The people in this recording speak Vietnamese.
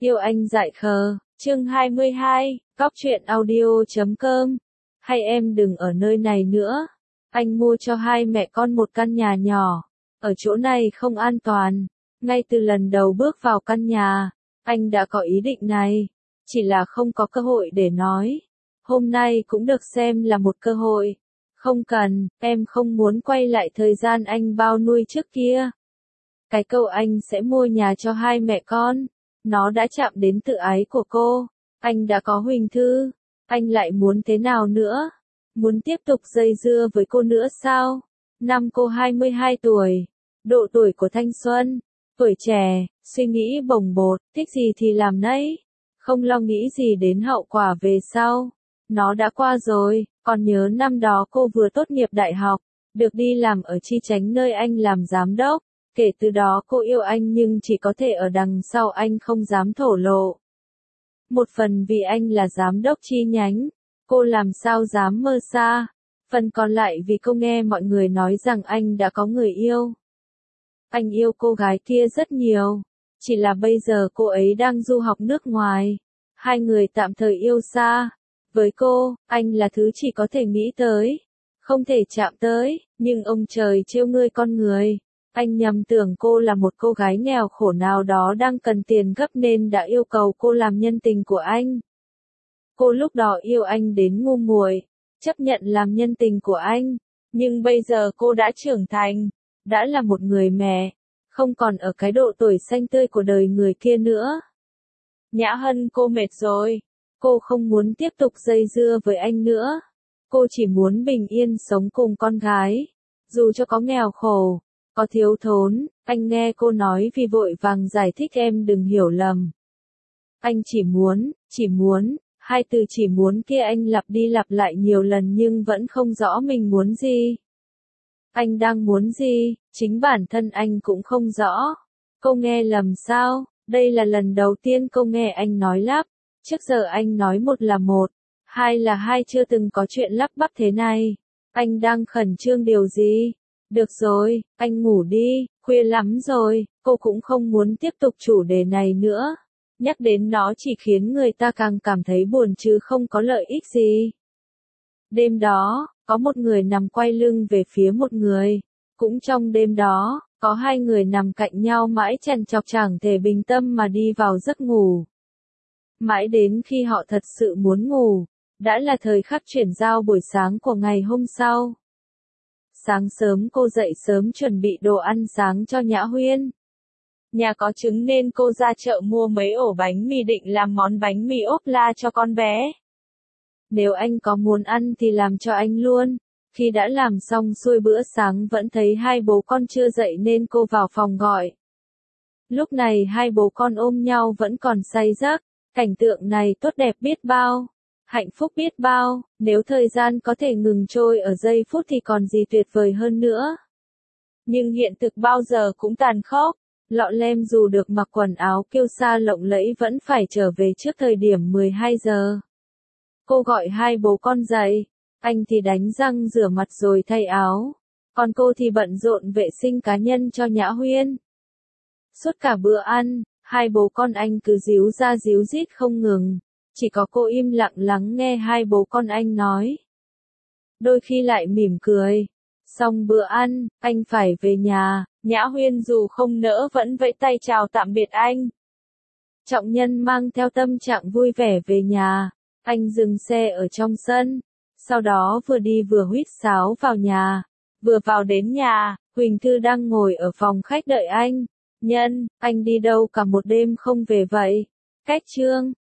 Yêu anh dại khờ, chương 22, Cóc truyện audio.com. Hay em đừng ở nơi này nữa. Anh mua cho hai mẹ con một căn nhà nhỏ. Ở chỗ này không an toàn. Ngay từ lần đầu bước vào căn nhà, anh đã có ý định này. Chỉ là không có cơ hội để nói. Hôm nay cũng được xem là một cơ hội. Không cần, em không muốn quay lại thời gian anh bao nuôi trước kia. Cái câu anh sẽ mua nhà cho hai mẹ con, nó đã chạm đến tự ái của cô. Anh đã có Huỳnh Thư, anh lại muốn thế nào nữa? Muốn tiếp tục dây dưa với cô nữa sao? Năm cô 22 tuổi, độ tuổi của thanh xuân, tuổi trẻ, suy nghĩ bồng bột, thích gì thì làm nấy, không lo nghĩ gì đến hậu quả về sau. Nó đã qua rồi, còn nhớ năm đó cô vừa tốt nghiệp đại học, được đi làm ở chi nhánh nơi anh làm giám đốc. Kể từ đó cô yêu anh nhưng chỉ có thể ở đằng sau anh không dám thổ lộ. Một phần vì anh là giám đốc chi nhánh, cô làm sao dám mơ xa. Phần còn lại vì cô nghe mọi người nói rằng anh đã có người yêu. Anh yêu cô gái kia rất nhiều, chỉ là bây giờ cô ấy đang du học nước ngoài. Hai người tạm thời yêu xa. Với cô, anh là thứ chỉ có thể nghĩ tới, không thể chạm tới, nhưng ông trời trêu ngươi con người. Anh nhầm tưởng cô là một cô gái nghèo khổ nào đó đang cần tiền gấp nên đã yêu cầu cô làm nhân tình của anh. Cô lúc đó yêu anh đến ngu muội, chấp nhận làm nhân tình của anh, nhưng bây giờ cô đã trưởng thành, đã là một người mẹ, không còn ở cái độ tuổi xanh tươi của đời người kia nữa. Nhã Hân, cô mệt rồi, cô không muốn tiếp tục dây dưa với anh nữa. Cô chỉ muốn bình yên sống cùng con gái, dù cho có nghèo khổ, có thiếu thốn. Anh nghe cô nói vì vội vàng giải thích em đừng hiểu lầm. Anh chỉ muốn, hai từ chỉ muốn kia anh lặp đi lặp lại nhiều lần nhưng vẫn không rõ mình muốn gì. Anh đang muốn gì, chính bản thân anh cũng không rõ. Cô nghe lầm sao? Đây là lần đầu tiên cô nghe anh nói lắp. Trước giờ anh nói một là một, hai là hai, chưa từng có chuyện lắp bắp thế này. Anh đang khẩn trương điều gì? Được rồi, anh ngủ đi, khuya lắm rồi. Cô cũng không muốn tiếp tục chủ đề này nữa. Nhắc đến nó chỉ khiến người ta càng cảm thấy buồn chứ không có lợi ích gì. Đêm đó, có một người nằm quay lưng về phía một người. Cũng trong đêm đó, có hai người nằm cạnh nhau mãi chằn chọc chẳng thể bình tâm mà đi vào giấc ngủ. Mãi đến khi họ thật sự muốn ngủ, đã là thời khắc chuyển giao buổi sáng của ngày hôm sau. Sáng sớm cô dậy sớm chuẩn bị đồ ăn sáng cho Nhã Huyên. Nhà có trứng nên cô ra chợ mua mấy ổ bánh mì định làm món bánh mì ốp la cho con bé. Nếu anh có muốn ăn thì làm cho anh luôn. Khi đã làm xong xuôi bữa sáng vẫn thấy hai bố con chưa dậy nên cô vào phòng gọi. Lúc này hai bố con ôm nhau vẫn còn say giấc. Cảnh tượng này tốt đẹp biết bao, hạnh phúc biết bao, nếu thời gian có thể ngừng trôi ở giây phút thì còn gì tuyệt vời hơn nữa. Nhưng hiện thực bao giờ cũng tàn khốc, lọ lem dù được mặc quần áo kiêu sa lộng lẫy vẫn phải trở về trước thời điểm 12 giờ. Cô gọi hai bố con dậy, anh thì đánh răng rửa mặt rồi thay áo, còn cô thì bận rộn vệ sinh cá nhân cho Nhã Huyên. Suốt cả bữa ăn, hai bố con anh cứ díu ra díu dít không ngừng, chỉ có cô im lặng lắng nghe hai bố con anh nói. Đôi khi lại mỉm cười. Xong bữa ăn, anh phải về nhà, Nhã Huyên dù không nỡ vẫn vẫy tay chào tạm biệt anh. Trọng Nhân mang theo tâm trạng vui vẻ về nhà, anh dừng xe ở trong sân, sau đó vừa đi vừa huýt sáo vào nhà. Vừa vào đến nhà, Huỳnh Thư đang ngồi ở phòng khách đợi anh. Nhân, anh đi đâu cả một đêm không về vậy? Cách Trương,